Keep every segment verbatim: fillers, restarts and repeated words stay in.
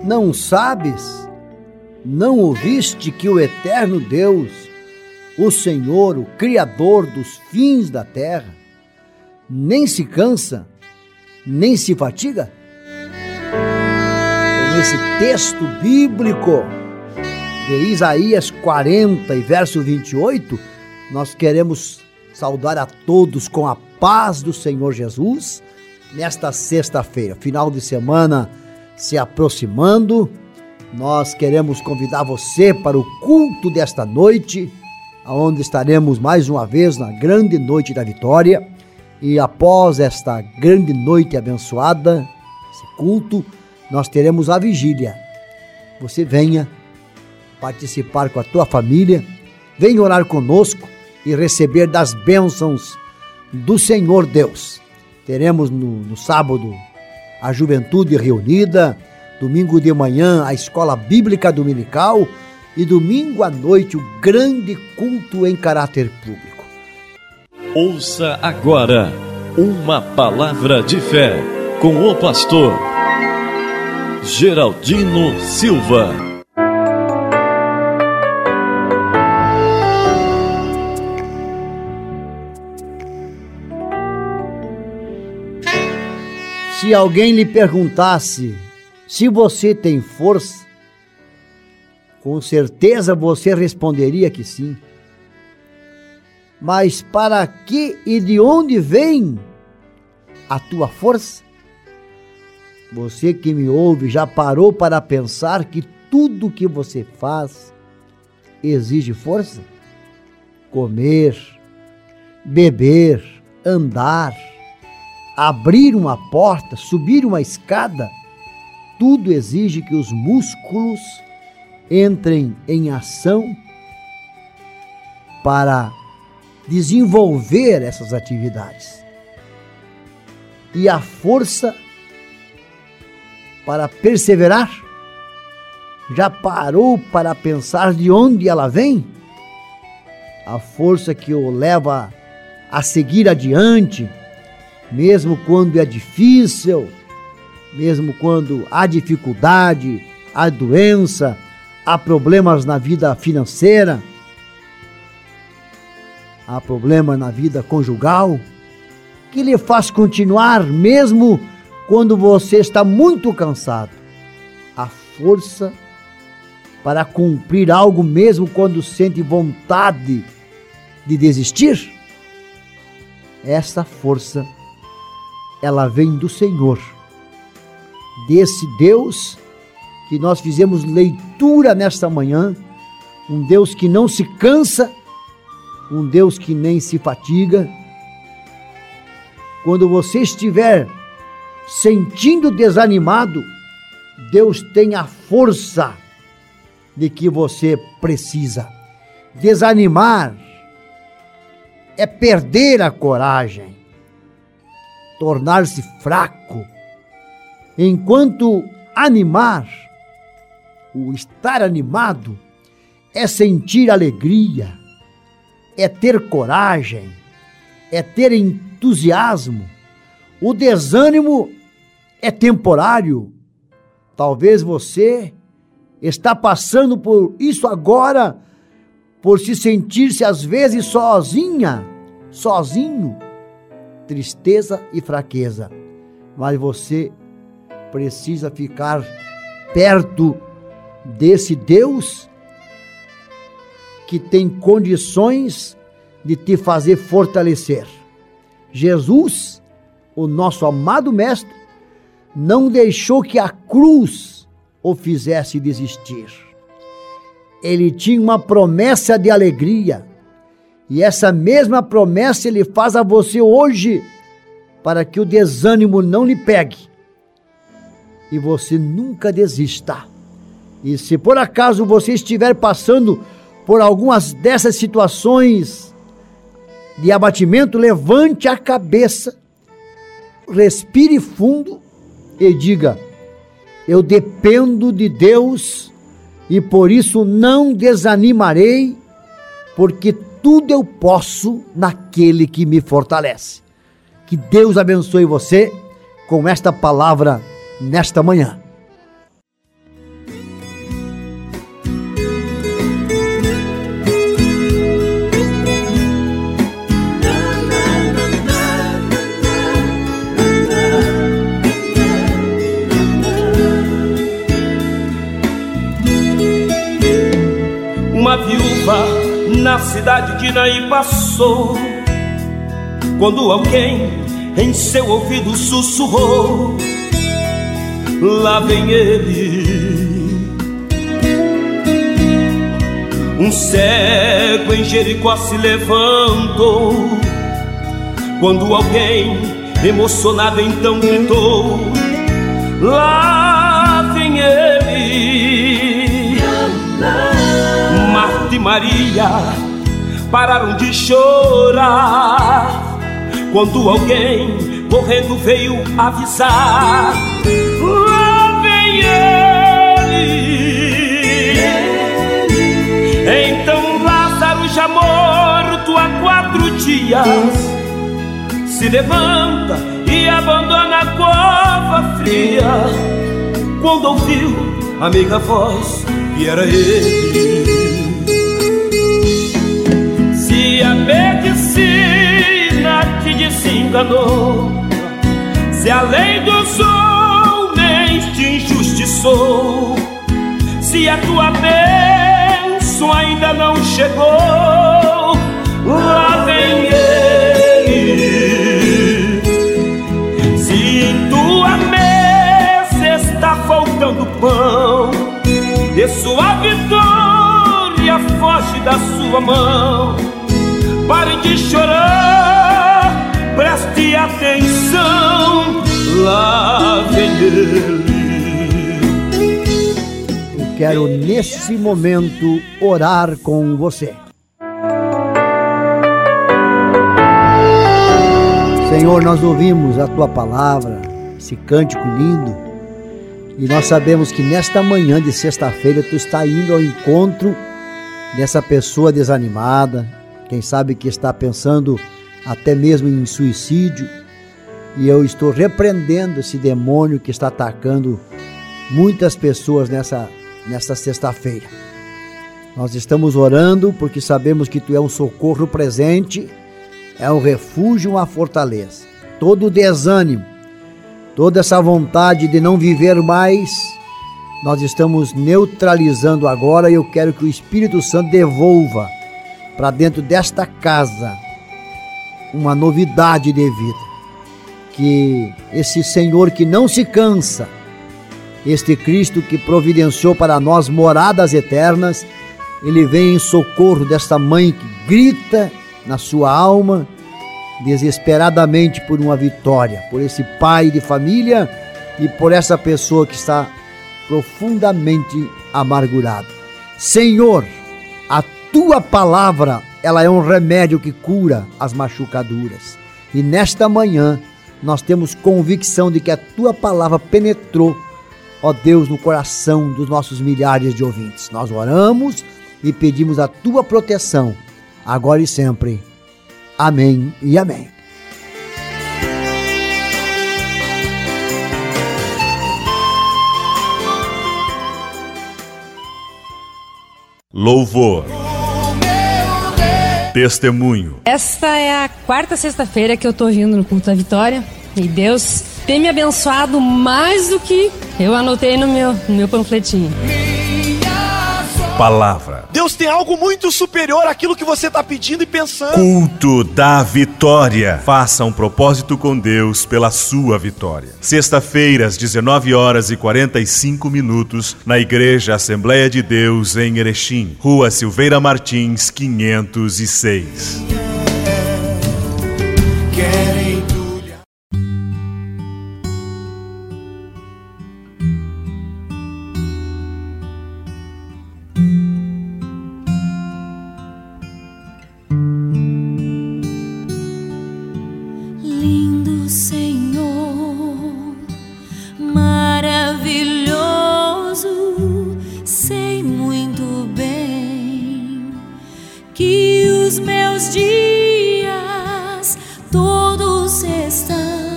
Não sabes, não ouviste que o eterno Deus, o Senhor, o Criador dos fins da terra, nem se cansa, nem se fatiga? Nesse texto bíblico de Isaías quarenta e verso vinte e oito, nós queremos saudar a todos com a paz do Senhor Jesus nesta sexta-feira, final de semana se aproximando. Nós queremos convidar você para o culto desta noite, onde estaremos mais uma vez na grande noite da vitória. E após esta grande noite abençoada, esse culto, nós teremos a vigília. Você venha participar com a tua família, venha orar conosco e receber das bênçãos do Senhor Deus. Teremos no, no sábado a juventude reunida, domingo de manhã a escola bíblica dominical e domingo à noite o grande culto em caráter público. Ouça agora uma palavra de fé com o pastor Geraldino Silva. Se alguém lhe perguntasse se você tem força, com certeza você responderia que sim. Mas para que e de onde vem a tua força? Você que me ouve já parou para pensar que tudo que você faz exige força? Comer, beber, andar, abrir uma porta, subir uma escada, tudo exige que os músculos entrem em ação para desenvolver essas atividades. E a força para perseverar? Já parou para pensar de onde ela vem? A força que o leva a seguir adiante, mesmo quando é difícil, mesmo quando há dificuldade, há doença, há problemas na vida financeira, há problema na vida conjugal, que lhe faz continuar mesmo quando você está muito cansado. A força para cumprir algo mesmo quando sente vontade de desistir. Essa força, ela vem do Senhor, desse Deus que nós fizemos leitura nesta manhã, um Deus que não se cansa, um Deus que nem se fatiga. Quando você estiver sentindo desanimado, Deus tem a força de que você precisa. Desanimar é perder a coragem, tornar-se fraco, enquanto animar, o estar animado, é sentir alegria, é ter coragem, é ter entusiasmo. O desânimo é temporário. Talvez você está passando por isso agora, por se sentir-se às vezes sozinha, sozinho, tristeza e fraqueza. Mas você precisa ficar perto desse Deus que tem condições de te fazer fortalecer. Jesus, o nosso amado Mestre, não deixou que a cruz o fizesse desistir. Ele tinha uma promessa de alegria, e essa mesma promessa ele faz a você hoje, para que o desânimo não lhe pegue, e você nunca desista. E se por acaso você estiver passando por algumas dessas situações de abatimento, levante a cabeça, respire fundo e diga: eu dependo de Deus e por isso não desanimarei, porque tudo eu posso naquele que me fortalece. Que Deus abençoe você com esta palavra nesta manhã. na cidade de Naí passou, quando alguém em seu ouvido sussurrou: lá vem ele. Um cego em Jericó se levantou, quando alguém emocionado então gritou: lá vem ele. Marta e Maria pararam de chorar, quando alguém correndo veio avisar: lá vem ele. Então Lázaro, já morto há quatro dias, se levanta e abandona a cova fria, quando ouviu a meiga voz que era ele. Se a medicina te desenganou, se a lei dos homens te injustiçou, se a tua bênção ainda não chegou, lá vem ele. Se em tua mesa está faltando pão, e sua vitória foge da sua mão, pare de chorar, preste atenção, lá vem ele. Eu quero nesse momento orar com você. Senhor, nós ouvimos a tua palavra, esse cântico lindo, e nós sabemos que nesta manhã de sexta-feira tu está indo ao encontro dessa pessoa desanimada, quem sabe que está pensando até mesmo em suicídio, e eu estou repreendendo esse demônio que está atacando muitas pessoas nessa, nessa sexta-feira. Nós estamos orando porque sabemos que tu é um socorro presente, é um refúgio, uma fortaleza. Todo desânimo, toda essa vontade de não viver mais, nós estamos neutralizando agora, e eu quero que o Espírito Santo devolva para dentro desta casa uma novidade de vida. Que esse Senhor que não se cansa, este Cristo que providenciou para nós moradas eternas, Ele vem em socorro desta mãe que grita na sua alma desesperadamente por uma vitória, por esse pai de família e por essa pessoa que está profundamente amargurada. Senhor, a tua palavra, ela é um remédio que cura as machucaduras, e nesta manhã nós temos convicção de que a tua palavra penetrou, ó Deus, no coração dos nossos milhares de ouvintes. Nós oramos e pedimos a tua proteção, agora e sempre. Amém e amém. Louvor, testemunho. Esta é a quarta sexta-feira que eu tô vindo no culto da Vitória, e Deus tem me abençoado mais do que eu anotei no meu, no meu panfletinho. Palavra. Deus tem algo muito superior àquilo que você está pedindo e pensando. Culto da Vitória. Faça um propósito com Deus pela sua vitória. Sexta-feira, às dezenove horas e quarenta e cinco minutos, na Igreja Assembleia de Deus, em Erechim, Rua Silveira Martins, quinhentos e seis.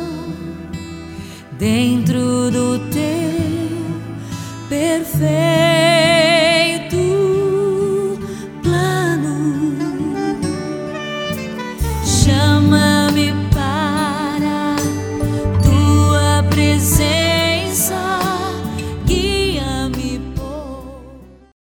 Dentro do teu perfeito